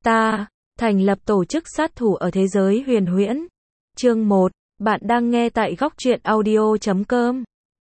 Ta, thành lập tổ chức sát thủ ở thế giới huyền huyễn. Chương 1, bạn đang nghe tại góc truyện audio.com.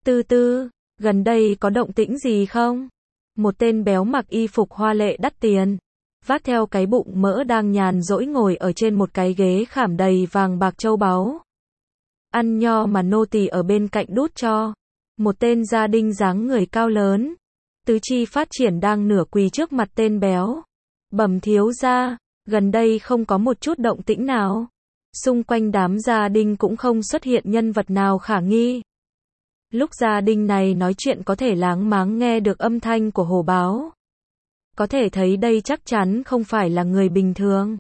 Gần đây có động tĩnh gì không? Một tên béo mặc y phục hoa lệ đắt tiền, vác theo cái bụng mỡ đang nhàn rỗi ngồi ở trên một cái ghế khảm đầy vàng bạc châu báu. Ăn nho mà nô tỳ ở bên cạnh đút cho. Một tên gia đình dáng người cao lớn, tứ chi phát triển đang nửa quỳ trước mặt tên béo. Bẩm thiếu gia, gần đây không có một chút động tĩnh nào. Xung quanh đám gia đình cũng không xuất hiện nhân vật nào khả nghi. Lúc gia đình này nói chuyện có thể láng máng nghe được âm thanh của hổ báo. Có thể thấy đây chắc chắn không phải là người bình thường.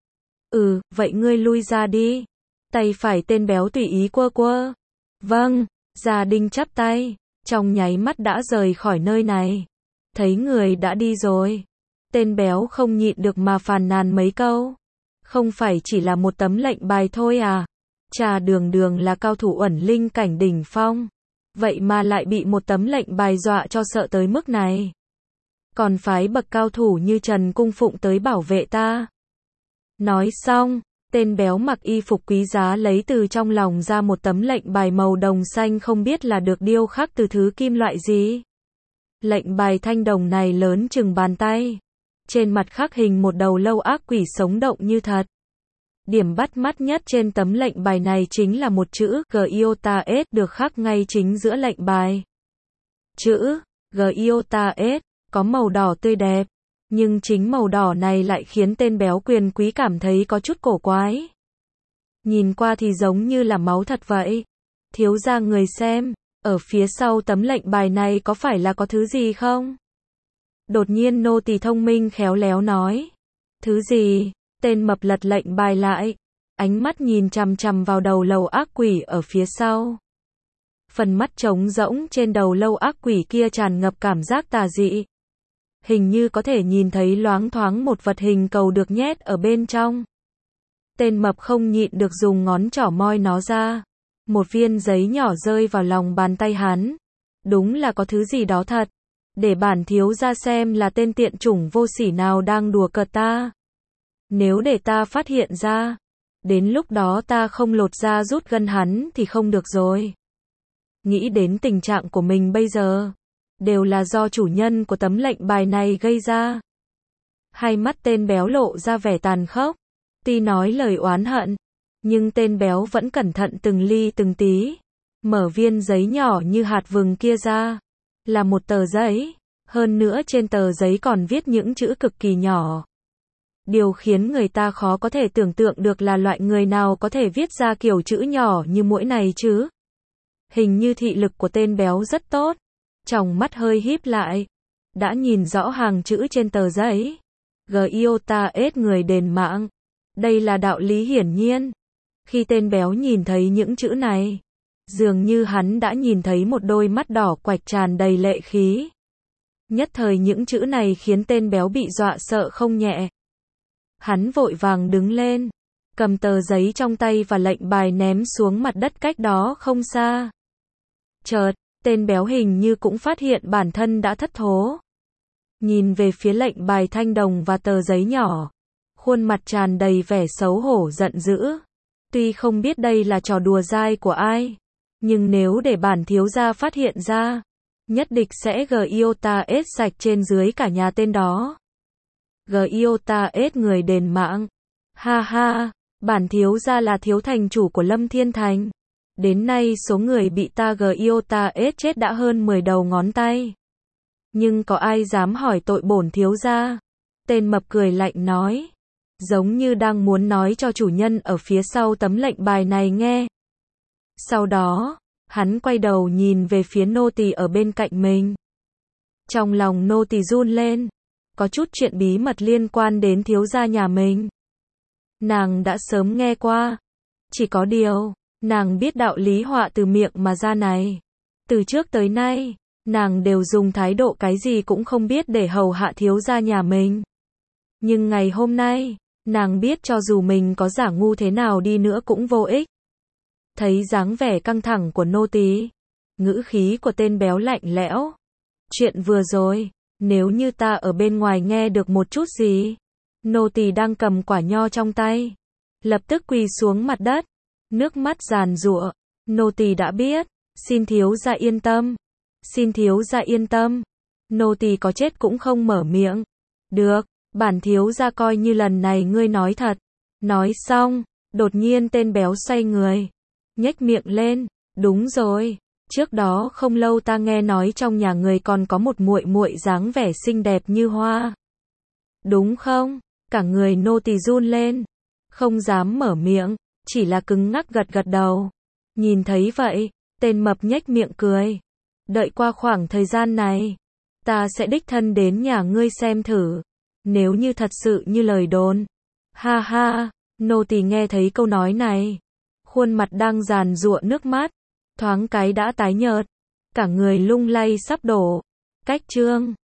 Vậy ngươi lui ra đi. Tay phải tên béo tùy ý quơ quơ. Vâng, gia đình chắp tay, trong nháy mắt đã rời khỏi nơi này. Thấy người đã đi rồi, tên béo không nhịn được mà phàn nàn mấy câu. Không phải chỉ là một tấm lệnh bài thôi à? Chà, đường đường là cao thủ ẩn linh cảnh đỉnh phong, vậy mà lại bị một tấm lệnh bài dọa cho sợ tới mức này. Còn phái bậc cao thủ như Trần Cung Phụng tới bảo vệ ta. Nói xong, tên béo mặc y phục quý giá lấy từ trong lòng ra một tấm lệnh bài màu đồng xanh không biết là được điêu khắc từ thứ kim loại gì. Lệnh bài thanh đồng này lớn chừng bàn tay. Trên mặt khắc hình một đầu lâu ác quỷ sống động như thật. Điểm bắt mắt nhất trên tấm lệnh bài này chính là một chữ Giotas được khắc ngay chính giữa lệnh bài. Chữ Giotas có màu đỏ tươi đẹp, nhưng chính màu đỏ này lại khiến tên béo quyền quý cảm thấy có chút cổ quái. Nhìn qua thì giống như là máu thật vậy. Thiếu gia người xem, ở phía sau tấm lệnh bài này có phải là có thứ gì không? Đột nhiên nô tỳ thông minh khéo léo nói. Thứ gì? Tên mập lật lệnh bài lại, ánh mắt nhìn chằm chằm vào đầu lâu ác quỷ ở phía sau. Phần mắt trống rỗng trên đầu lâu ác quỷ kia tràn ngập cảm giác tà dị. Hình như có thể nhìn thấy loáng thoáng một vật hình cầu được nhét ở bên trong. Tên mập không nhịn được dùng ngón trỏ moi nó ra. Một viên giấy nhỏ rơi vào lòng bàn tay hắn. Đúng là có thứ gì đó thật. Để bản thiếu gia xem là tên tiện chủng vô sỉ nào đang đùa cợt ta. Nếu để ta phát hiện ra, đến lúc đó ta không lột da rút gân hắn thì không được rồi. Nghĩ đến tình trạng của mình bây giờ, đều là do chủ nhân của tấm lệnh bài này gây ra. Hai mắt tên béo lộ ra vẻ tàn khốc, tuy nói lời oán hận, nhưng tên béo vẫn cẩn thận từng ly từng tí, mở viên giấy nhỏ như hạt vừng kia ra, là một tờ giấy, hơn nữa trên tờ giấy còn viết những chữ cực kỳ nhỏ. Điều khiến người ta khó có thể tưởng tượng được là loại người nào có thể viết ra kiểu chữ nhỏ như muỗi này chứ. Hình như thị lực của tên béo rất tốt, tròng mắt hơi híp lại, đã nhìn rõ hàng chữ trên tờ giấy. Giotas người đền mạng. Đây là đạo lý hiển nhiên. Khi tên béo nhìn thấy những chữ này, dường như hắn đã nhìn thấy một đôi mắt đỏ quạch tràn đầy lệ khí. Nhất thời những chữ này khiến tên béo bị dọa sợ không nhẹ. Hắn vội vàng đứng lên, cầm tờ giấy trong tay và lệnh bài ném xuống mặt đất cách đó không xa. Chợt, tên béo hình như cũng phát hiện bản thân đã thất thố. Nhìn về phía lệnh bài thanh đồng và tờ giấy nhỏ, khuôn mặt tràn đầy vẻ xấu hổ giận dữ. Tuy không biết đây là trò đùa dai của ai, nhưng nếu để bản thiếu gia phát hiện ra, nhất định sẽ Giotas sạch trên dưới cả nhà tên đó. Giotas người đền mạng. Ha ha, bản thiếu gia là thiếu thành chủ của Lâm Thiên Thành. Đến nay số người bị ta Giotas chết đã hơn 10 đầu ngón tay. Nhưng có ai dám hỏi tội bổn thiếu gia? Tên mập cười lạnh nói, giống như đang muốn nói cho chủ nhân ở phía sau tấm lệnh bài này nghe. Sau đó, hắn quay đầu nhìn về phía nô tỳ ở bên cạnh mình. Trong lòng nô tỳ run lên, có chút chuyện bí mật liên quan đến thiếu gia nhà mình. Nàng đã sớm nghe qua, chỉ có điều, nàng biết đạo lý họa từ miệng mà ra này. Từ trước tới nay, nàng đều dùng thái độ cái gì cũng không biết để hầu hạ thiếu gia nhà mình. Nhưng ngày hôm nay, nàng biết cho dù mình có giả ngu thế nào đi nữa cũng vô ích. Thấy dáng vẻ căng thẳng của nô tỳ, ngữ khí của tên béo lạnh lẽo. Chuyện vừa rồi, nếu như ta ở bên ngoài nghe được một chút gì, Nô tỳ đang cầm quả nho trong tay, lập tức quỳ xuống mặt đất, nước mắt giàn giụa. Nô tỳ đã biết, xin thiếu gia yên tâm. Xin thiếu gia yên tâm. Nô tỳ có chết cũng không mở miệng. Được, bản thiếu gia coi như lần này ngươi nói thật. Nói xong, đột nhiên tên béo xoay người, nhếch miệng lên, đúng rồi, trước đó không lâu ta nghe nói trong nhà người còn có một muội muội dáng vẻ xinh đẹp như hoa. Đúng không? Cả người nô tỳ run lên, không dám mở miệng, chỉ là cứng ngắc gật gật đầu. Nhìn thấy vậy, tên mập nhếch miệng cười. Đợi qua khoảng thời gian này, ta sẽ đích thân đến nhà ngươi xem thử. Nếu như thật sự như lời đồn. Ha ha, nô tỳ nghe thấy câu nói này, khuôn mặt đang giàn giụa nước mắt, thoáng cái đã tái nhợt, cả người lung lay sắp đổ. Cách chương